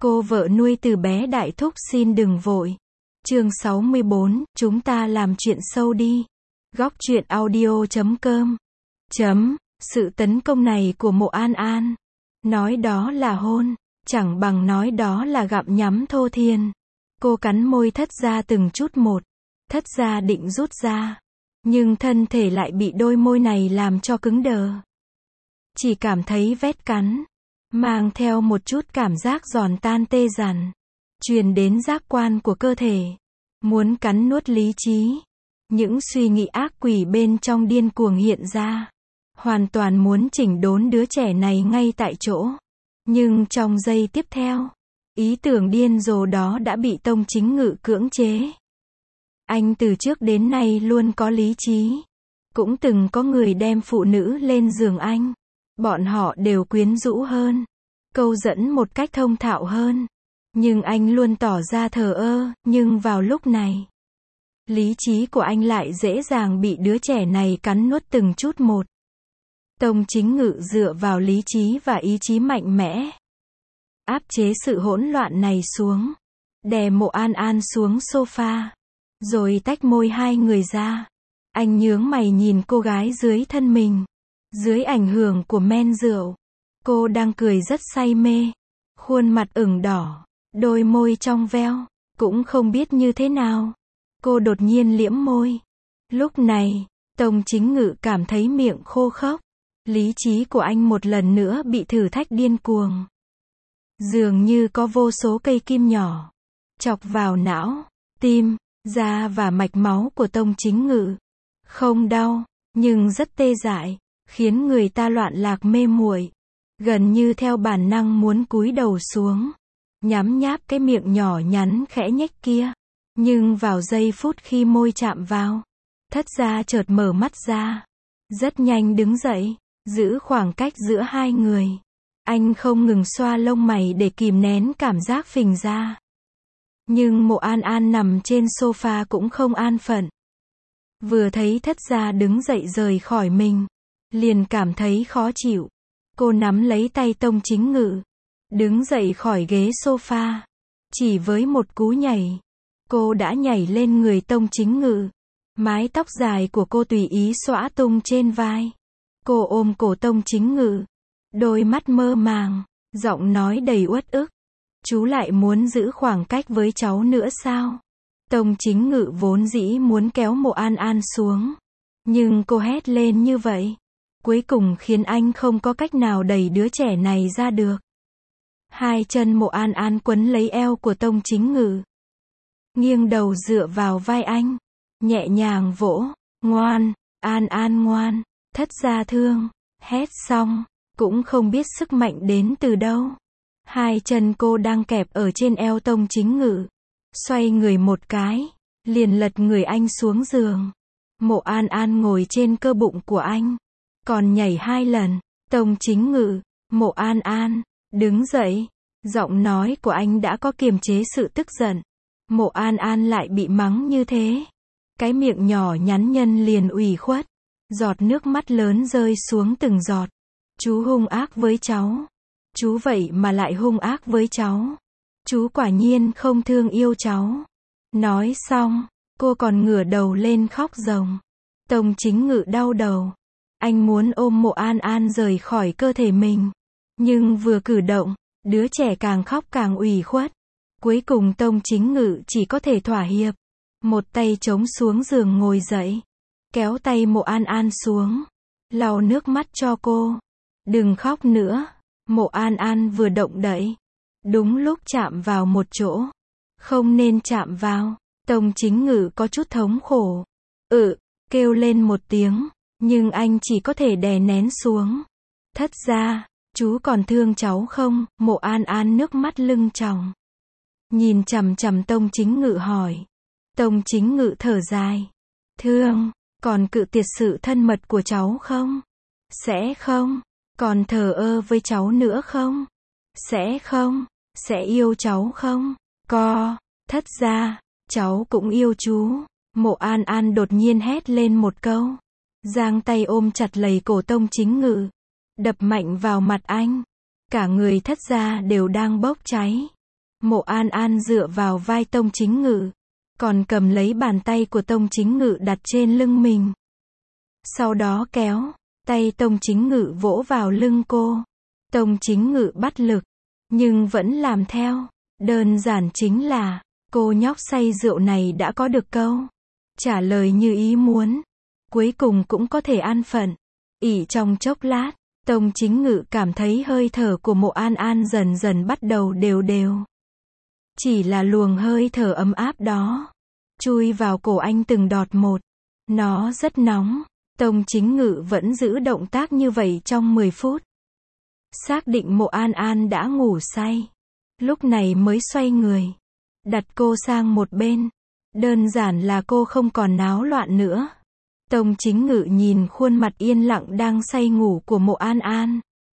Cô vợ nuôi từ bé đại thúc xin đừng vội. Chương 64, chúng ta làm chuyện sâu đi. Góc truyện audio.com. Sự tấn công này của Mộ An An. Nói đó là hôn, chẳng bằng nói đó là gặm nhắm thô thiên. Cô cắn môi Thất Gia từng chút một. Thất Gia định rút ra. Nhưng thân thể lại bị đôi môi này làm cho cứng đờ. Chỉ cảm thấy vết cắn. Mang theo một chút cảm giác giòn tan tê dần. Truyền đến giác quan của cơ thể. Muốn cắn nuốt lý trí. Những suy nghĩ ác quỷ bên trong điên cuồng hiện ra. Hoàn toàn muốn chỉnh đốn đứa trẻ này ngay tại chỗ. Nhưng trong giây tiếp theo, ý tưởng điên rồ đó đã bị Tông Chính Ngự cưỡng chế. Anh từ trước đến nay luôn có lý trí. Cũng từng có người đem phụ nữ lên giường anh. Bọn họ đều quyến rũ hơn. Câu dẫn một cách thông thạo hơn. Nhưng anh luôn tỏ ra thờ ơ, nhưng vào lúc này, lý trí của anh lại dễ dàng bị đứa trẻ này cắn nuốt từng chút một. Tông Chính Ngự dựa vào lý trí và ý chí mạnh mẽ. Áp chế sự hỗn loạn này xuống. Đè Mộ An An xuống sofa. Rồi tách môi hai người ra. Anh nhướng mày nhìn cô gái dưới thân mình. Dưới ảnh hưởng của men rượu. Cô đang cười rất say mê. Khuôn mặt ửng đỏ. Đôi môi trong veo. Cũng không biết như thế nào. Cô đột nhiên liễm môi. Lúc này, Tông Chính Ngự cảm thấy miệng khô khốc. Lý trí của anh một lần nữa bị thử thách điên cuồng. Dường như có vô số cây kim nhỏ. Chọc vào não, tim, da và mạch máu của Tông Chính Ngự. Không đau, nhưng rất tê dại. Khiến người ta loạn lạc mê muội. Gần như theo bản năng muốn cúi đầu xuống. Nhắm nháp cái miệng nhỏ nhắn khẽ nhếch kia. Nhưng vào giây phút khi môi chạm vào, Thất Gia chợt mở mắt ra. Rất nhanh đứng dậy, giữ khoảng cách giữa hai người. Anh không ngừng xoa lông mày để kìm nén cảm giác phình ra. Nhưng Mộ An An nằm trên sofa cũng không an phận. Vừa thấy Thất Gia đứng dậy rời khỏi mình, liền cảm thấy khó chịu. Cô nắm lấy tay Tông Chính Ngự, đứng dậy khỏi ghế sofa. Chỉ với một cú nhảy, cô đã nhảy lên người Tông Chính Ngự. Mái tóc dài của cô tùy ý xõa tung trên vai. Cô ôm cổ Tông Chính Ngự. Đôi mắt mơ màng, giọng nói đầy uất ức. Chú lại muốn giữ khoảng cách với cháu nữa sao? Tông Chính Ngự vốn dĩ muốn kéo Mộ An An xuống. Nhưng cô hét lên như vậy. Cuối cùng khiến anh không có cách nào đẩy đứa trẻ này ra được. Hai chân Mộ An An quấn lấy eo của Tông Chính Ngự. Nghiêng đầu dựa vào vai anh. Nhẹ nhàng vỗ. Ngoan, An An ngoan. Thất Gia thương. Hét xong, cũng không biết sức mạnh đến từ đâu. Hai chân cô đang kẹp ở trên eo Tông Chính Ngự. Xoay người một cái, liền lật người anh xuống giường. Mộ An An ngồi trên cơ bụng của anh. Còn nhảy hai lần. Tông Chính Ngự, Mộ An An, đứng dậy. Giọng nói của anh đã có kiềm chế sự tức giận. Mộ An An lại bị mắng như thế. Cái miệng nhỏ nhắn nhân liền ủy khuất. Giọt nước mắt lớn rơi xuống từng giọt. Chú hung ác với cháu. Chú vậy mà lại hung ác với cháu. Chú quả nhiên không thương yêu cháu. Nói xong, cô còn ngửa đầu lên khóc ròng. Tông Chính Ngự đau đầu. Anh muốn ôm Mộ An An rời khỏi cơ thể mình. Nhưng vừa cử động, đứa trẻ càng khóc càng ủy khuất. Cuối cùng Tông Chính Ngự chỉ có thể thỏa hiệp. Một tay chống xuống giường ngồi dậy. Kéo tay Mộ An An xuống. Lau nước mắt cho cô. Đừng khóc nữa. Mộ An An vừa động đậy. Đúng lúc chạm vào một chỗ. Không nên chạm vào. Tông Chính Ngự có chút thống khổ. Kêu lên một tiếng. Nhưng anh chỉ có thể đè nén xuống. Thất Gia, chú còn thương cháu không? Mộ An An nước mắt lưng tròng. Nhìn chằm chằm Tông Chính Ngự hỏi. Tông Chính Ngự thở dài. Thương, còn cự tuyệt sự thân mật của cháu không? Sẽ không? Còn thờ ơ với cháu nữa không? Sẽ không? Sẽ yêu cháu không? Thất Gia, cháu cũng yêu chú. Mộ An An đột nhiên hét lên một câu. Giang tay ôm chặt lấy cổ Tông Chính Ngự. Đập mạnh vào mặt anh. Cả người Thất Gia đều đang bốc cháy. Mộ An An dựa vào vai Tông Chính Ngự, còn cầm lấy bàn tay của Tông Chính Ngự đặt trên lưng mình. Sau đó kéo tay Tông Chính Ngự vỗ vào lưng cô. Tông Chính Ngự bắt lực, nhưng vẫn làm theo. Đơn giản chính là, cô nhóc say rượu này đã có được câu trả lời như ý muốn. Cuối cùng cũng có thể an phận. Ỉ trong chốc lát, Tông Chính Ngự cảm thấy hơi thở của Mộ An An dần dần bắt đầu đều đều. Chỉ là luồng hơi thở ấm áp đó chui vào cổ anh từng đọt một. Nó rất nóng. Tông Chính Ngự vẫn giữ động tác như vậy trong 10 phút. Xác định Mộ An An đã ngủ say, lúc này mới xoay người, đặt cô sang một bên. Đơn giản là cô không còn náo loạn nữa. Tông Chính Ngự nhìn khuôn mặt yên lặng đang say ngủ của Mộ An An,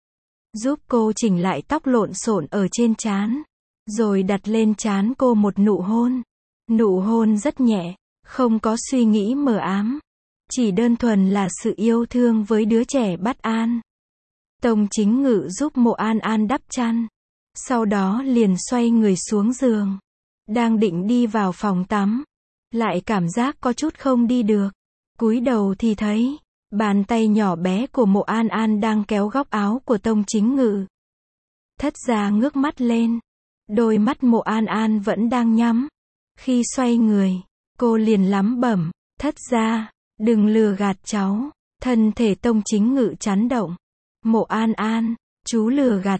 giúp cô chỉnh lại tóc lộn xộn ở trên trán, rồi đặt lên trán cô một nụ hôn. Nụ hôn rất nhẹ, không có suy nghĩ mờ ám, chỉ đơn thuần là sự yêu thương với đứa trẻ bất an. Tông Chính Ngự giúp Mộ An An đắp chăn, sau đó liền xoay người xuống giường, đang định đi vào phòng tắm, lại cảm giác có chút không đi được. Cúi đầu thì thấy bàn tay nhỏ bé của Mộ An An đang kéo góc áo của Tông Chính Ngự. Thất gia ngước mắt lên, đôi mắt Mộ An An vẫn đang nhắm. Khi xoay người, cô liền lẩm bẩm, thất gia, đừng lừa gạt cháu. Thân thể Tông Chính Ngự chấn động. Mộ An An, chú lừa gạt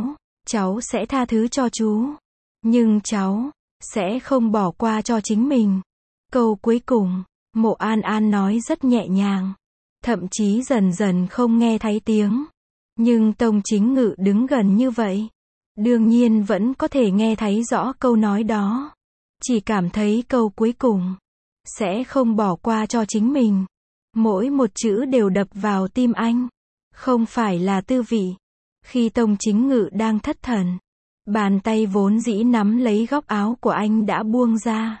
cháu sẽ tha thứ cho chú, nhưng cháu sẽ không bỏ qua cho chính mình. Câu cuối cùng, Mộ An An nói rất nhẹ nhàng, thậm chí dần dần không nghe thấy tiếng. Nhưng Tông Chính Ngự đứng gần như vậy, đương nhiên vẫn có thể nghe thấy rõ câu nói đó. Chỉ cảm thấy câu cuối cùng, sẽ không bỏ qua cho chính mình. Mỗi một chữ đều đập vào tim anh. Không phải là tư vị. Khi Tông Chính Ngự đang thất thần, bàn tay vốn dĩ nắm lấy góc áo của anh đã buông ra.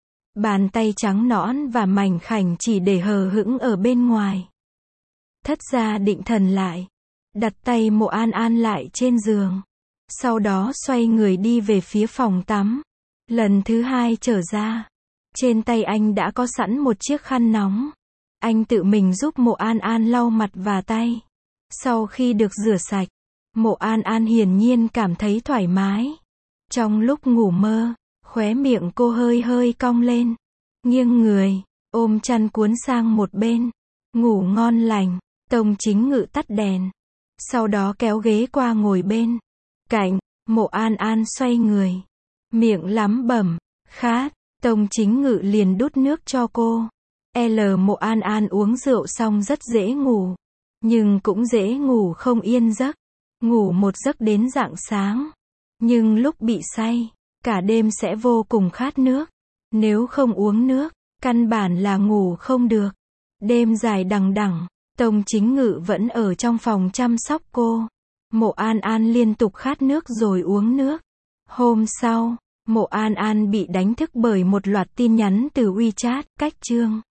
Bàn tay trắng nõn và mảnh khảnh chỉ để hờ hững ở bên ngoài. Thất gia định thần lại, đặt tay Mộ An An lại trên giường, sau đó xoay người đi về phía phòng tắm. Lần thứ hai trở ra, trên tay anh đã có sẵn một chiếc khăn nóng. Anh tự mình giúp Mộ An An lau mặt và tay. Sau khi được rửa sạch, Mộ An An hiển nhiên cảm thấy thoải mái. Trong lúc ngủ mơ, khóe miệng cô hơi hơi cong lên, nghiêng người, ôm chăn cuốn sang một bên, ngủ ngon lành. Tông Chính Ngự tắt đèn, sau đó kéo ghế qua ngồi bên cạnh. Mộ An An xoay người, miệng lẩm bẩm, khát. Tông Chính Ngự liền đút nước cho cô. Mộ An An uống rượu xong rất dễ ngủ, nhưng cũng dễ ngủ không yên giấc. Ngủ một giấc đến rạng sáng. Nhưng lúc bị say, cả đêm sẽ vô cùng khát nước. Nếu không uống nước, căn bản là ngủ không được. Đêm dài đằng đẵng, Tông Chính Ngự vẫn ở trong phòng chăm sóc cô. Mộ An An liên tục khát nước rồi uống nước. Hôm sau, Mộ An An bị đánh thức bởi một loạt tin nhắn từ WeChat, cách chương.